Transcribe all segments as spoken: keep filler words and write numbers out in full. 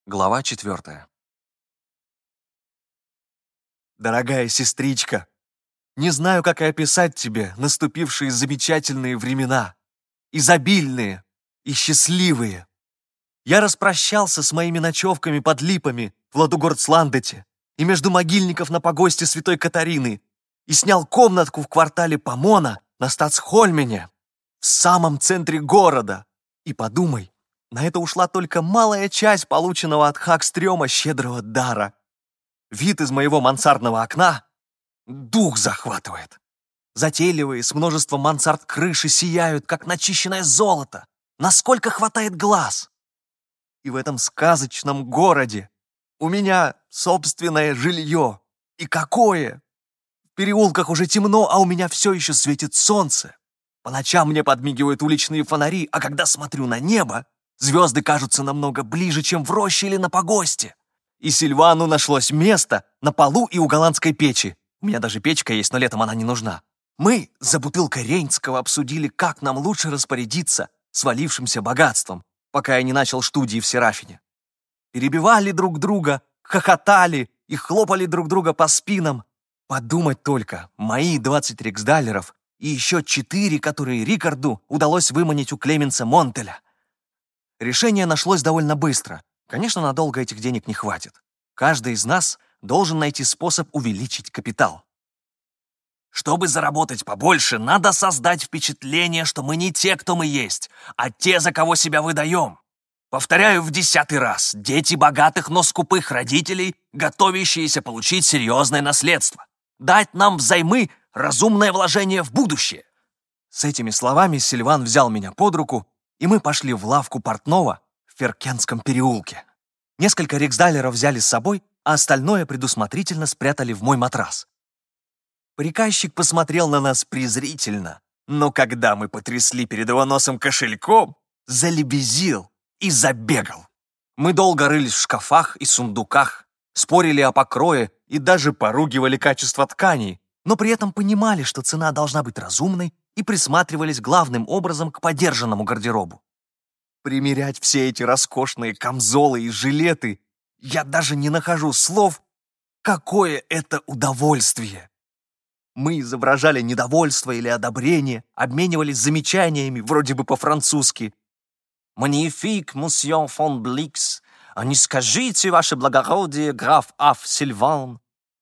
Глава четвертая. Дорогая сестричка, не знаю, как и описать тебе наступившие замечательные времена, изобильные и счастливые. Я распрощался с моими ночевками под липами в Ладугорцландете и между могильников на погосте Святой Катарины и снял комнатку в квартале Помона на Стацхольмене, в самом центре города. И подумай, на это ушла только малая часть полученного от Хагстрёма щедрого дара. Вид из моего мансардного окна дух захватывает. Затейливые, с множеством мансард крыши сияют, как начищенное золото, насколько хватает глаз. И в этом сказочном городе у меня собственное жилье. И какое! В переулках уже темно, а у меня все еще светит солнце. По ночам мне подмигивают уличные фонари, а когда смотрю на небо, звезды кажутся намного ближе, чем в роще или на погосте. И Сильвану нашлось место на полу и у голландской печи. У меня даже печка есть, но летом она не нужна. Мы за бутылкой Рейнского обсудили, как нам лучше распорядиться свалившимся богатством, пока я не начал студии в Серафине. Перебивали друг друга, хохотали и хлопали друг друга по спинам. Подумать только, мои двадцать риксдалеров и еще четыре, которые Рикарду удалось выманить у Клеменса Монтеля. Решение нашлось довольно быстро. Конечно, надолго этих денег не хватит. Каждый из нас должен найти способ увеличить капитал. Чтобы заработать побольше, надо создать впечатление, что мы не те, кто мы есть, а те, за кого себя выдаем. Повторяю в десятый раз, дети богатых, но скупых родителей, готовящиеся получить серьезное наследство. Дать нам взаймы разумное вложение в будущее. С этими словами Сильван взял меня под руку, и мы пошли в лавку портного в Феркенском переулке. Несколько риксдалеров взяли с собой, а остальное предусмотрительно спрятали в мой матрас. Приказчик посмотрел на нас презрительно, но когда мы потрясли перед его носом кошельком, залебезил и забегал. Мы долго рылись в шкафах и сундуках, спорили о покрое и даже поругивали качество тканей, но при этом понимали, что цена должна быть разумной, и присматривались главным образом к подержанному гардеробу. Примерять все эти роскошные камзолы и жилеты я даже не нахожу слов, какое это удовольствие. Мы изображали недовольство или одобрение, обменивались замечаниями, вроде бы по-французски. «Магнифик, мусье фон Бликс, а не скажите, ваше благородие, граф Аф Сильван».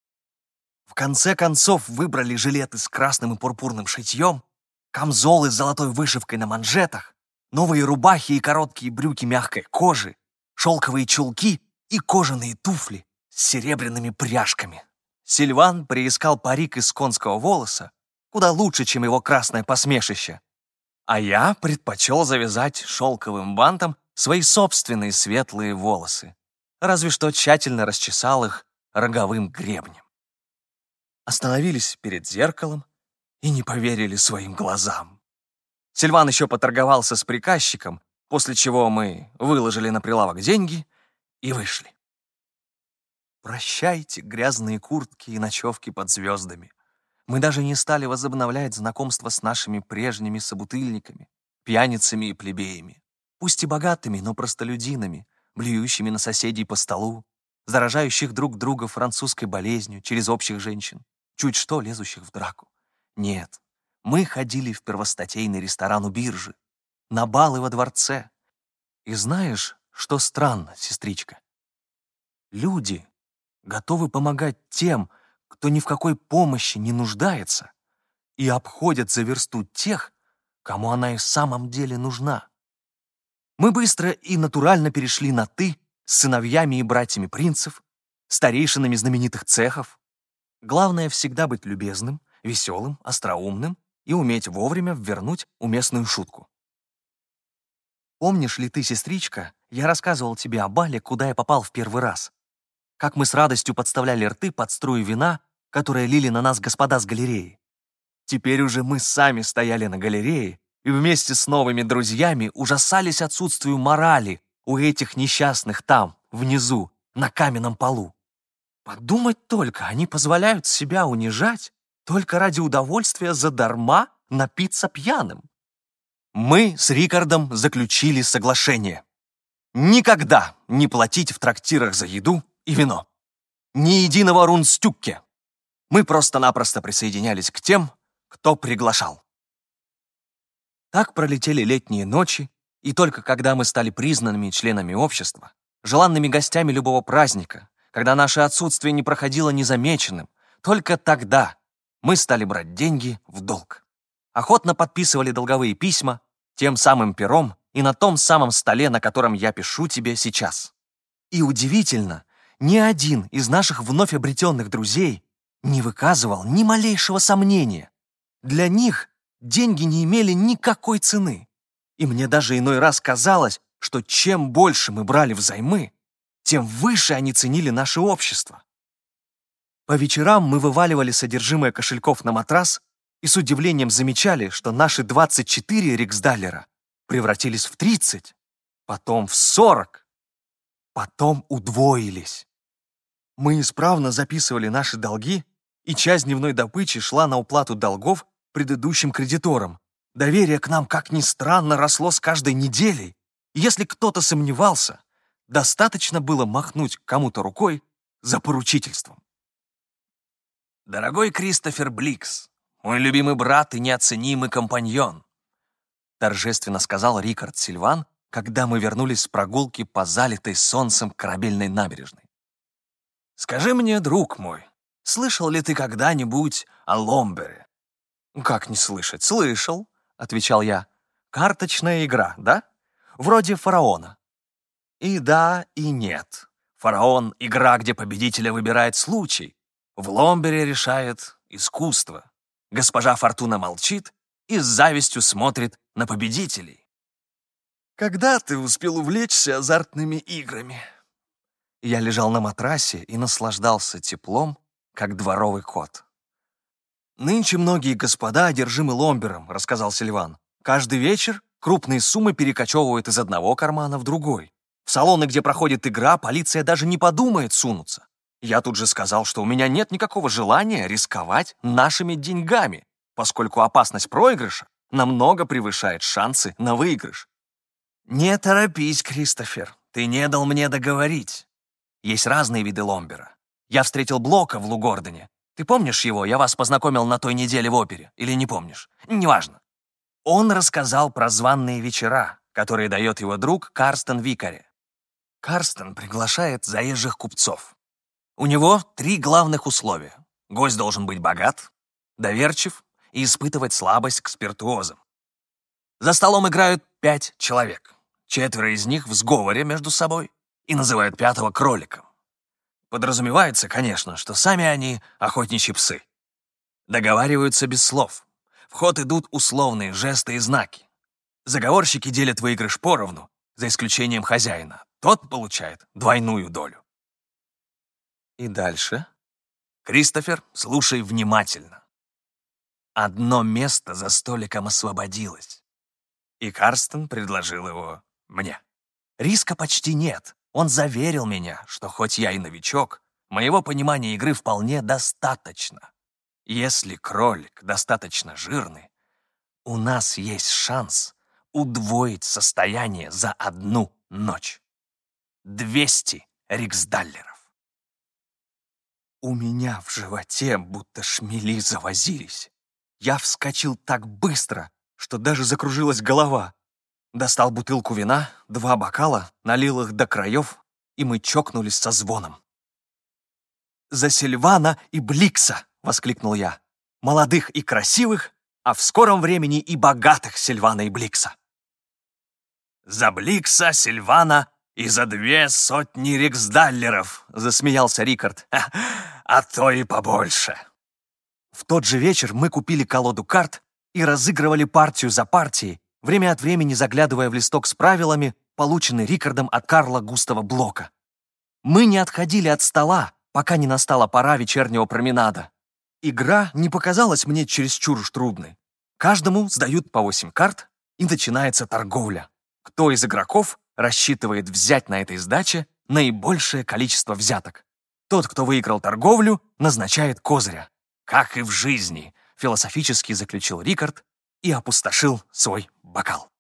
В конце концов выбрали жилеты с красным и пурпурным шитьем, камзолы с золотой вышивкой на манжетах, новые рубахи и короткие брюки мягкой кожи, шелковые чулки и кожаные туфли с серебряными пряжками. Сильван приискал парик из конского волоса, куда лучше, чем его красное посмешище. А я предпочел завязать шелковым бантом свои собственные светлые волосы, разве что тщательно расчесал их роговым гребнем. Остановились перед зеркалом и не поверили своим глазам. Сильван еще поторговался с приказчиком, после чего мы выложили на прилавок деньги и вышли. Прощайте, грязные куртки и ночевки под звездами. Мы даже не стали возобновлять знакомство с нашими прежними собутыльниками, пьяницами и плебеями, пусть и богатыми, но простолюдинами, блюющими на соседей по столу, заражающих друг друга французской болезнью через общих женщин, чуть что лезущих в драку. Нет, мы ходили в первостатейный ресторан у биржи, на балы во дворце. И знаешь, что странно, сестричка? Люди готовы помогать тем, кто ни в какой помощи не нуждается, и обходят за версту тех, кому она и в самом деле нужна. Мы быстро и натурально перешли на «ты» с сыновьями и братьями принцев, старейшинами знаменитых цехов. Главное всегда быть любезным, веселым, остроумным и уметь вовремя ввернуть уместную шутку. Помнишь ли ты, сестричка, я рассказывал тебе о бале, куда я попал в первый раз? Как мы с радостью подставляли рты под струю вина, которые лили на нас господа с галереи. Теперь уже мы сами стояли на галерее и вместе с новыми друзьями ужасались отсутствию морали у этих несчастных там, внизу, на каменном полу. Подумать только, они позволяют себя унижать только ради удовольствия задарма напиться пьяным. Мы с Рикардом заключили соглашение. Никогда не платить в трактирах за еду и вино. Ни единого рунстюкке. Мы просто-напросто присоединялись к тем, кто приглашал. Так пролетели летние ночи, и только когда мы стали признанными членами общества, желанными гостями любого праздника, когда наше отсутствие не проходило незамеченным, только тогда мы стали брать деньги в долг. Охотно подписывали долговые письма тем самым пером и на том самом столе, на котором я пишу тебе сейчас. И удивительно, ни один из наших вновь обретенных друзей не выказывал ни малейшего сомнения. Для них деньги не имели никакой цены. И мне даже иной раз казалось, что чем больше мы брали взаймы, тем выше они ценили наше общество. По вечерам мы вываливали содержимое кошельков на матрас и с удивлением замечали, что наши двадцать четыре риксдаллера превратились в тридцать, потом в сорок, потом удвоились. Мы исправно записывали наши долги, и часть дневной добычи шла на уплату долгов предыдущим кредиторам. Доверие к нам, как ни странно, росло с каждой неделей. И если кто-то сомневался, достаточно было махнуть кому-то рукой за поручительством. «Дорогой Кристофер Бликс, мой любимый брат и неоценимый компаньон», торжественно сказал Рикард Сильван, когда мы вернулись с прогулки по залитой солнцем корабельной набережной. «Скажи мне, друг мой, слышал ли ты когда-нибудь о Ломбере?» «Как не слышать? Слышал», — отвечал я. «Карточная игра, да? Вроде фараона». И да, и нет. Фараон — игра, где победителя выбирает случай. В Ломбере решает искусство. Госпожа Фортуна молчит и с завистью смотрит на победителей. Когда ты успел увлечься азартными играми? Я лежал на матрасе и наслаждался теплом, как дворовый кот. «Нынче многие господа одержимы Ломбером», — рассказал Сильван. «Каждый вечер крупные суммы перекочевывают из одного кармана в другой. В салоны, где проходит игра, полиция даже не подумает сунуться. Я тут же сказал, что у меня нет никакого желания рисковать нашими деньгами, поскольку опасность проигрыша намного превышает шансы на выигрыш. «Не торопись, Кристофер, ты не дал мне договорить. Есть разные виды Ломбера. Я встретил Блока в Лугордене. Ты помнишь его? Я вас познакомил на той неделе в опере. Или не помнишь? Неважно. Он рассказал про званные вечера, которые дает его друг Карстен Викари. Карстен приглашает заезжих купцов. У него три главных условия. Гость должен быть богат, доверчив и испытывать слабость к спиртуозам. За столом играют пять человек. Четверо из них в сговоре между собой и называют пятого кроликом. Подразумевается, конечно, что сами они охотничьи псы. Договариваются без слов. В ход идут условные жесты и знаки. Заговорщики делят выигрыш поровну, за исключением хозяина. Тот получает двойную долю. И дальше? Кристофер, слушай внимательно. Одно место за столиком освободилось, и Карстен предложил его мне. Риска почти нет. Он заверил меня, что хоть я и новичок, моего понимания игры вполне достаточно. Если кролик достаточно жирный, у нас есть шанс удвоить состояние за одну ночь. двести риксдаллеров. У меня в животе будто шмели завозились. Я вскочил так быстро, что даже закружилась голова. Достал бутылку вина, два бокала, налил их до краев, и мы чокнулись со звоном. «За Сильвана и Бликса!» — воскликнул я. «Молодых и красивых, а в скором времени и богатых Сильвана и Бликса!» «За Бликса, Сильвана и за две сотни риксдаллеров!» — засмеялся Рикард. «А то и побольше!» В тот же вечер мы купили колоду карт и разыгрывали партию за партией, время от времени заглядывая в листок с правилами, полученный Рикардом от Карла Густава Блока. Мы не отходили от стола, пока не настала пора вечернего променада. Игра не показалась мне чересчур уж трудной. Каждому сдают по восемь карт, и начинается торговля. Кто из игроков рассчитывает взять на этой сдаче наибольшее количество взяток? Тот, кто выиграл торговлю, назначает козыря. «Как и в жизни», — философически заключил Рикард и опустошил свой бокал.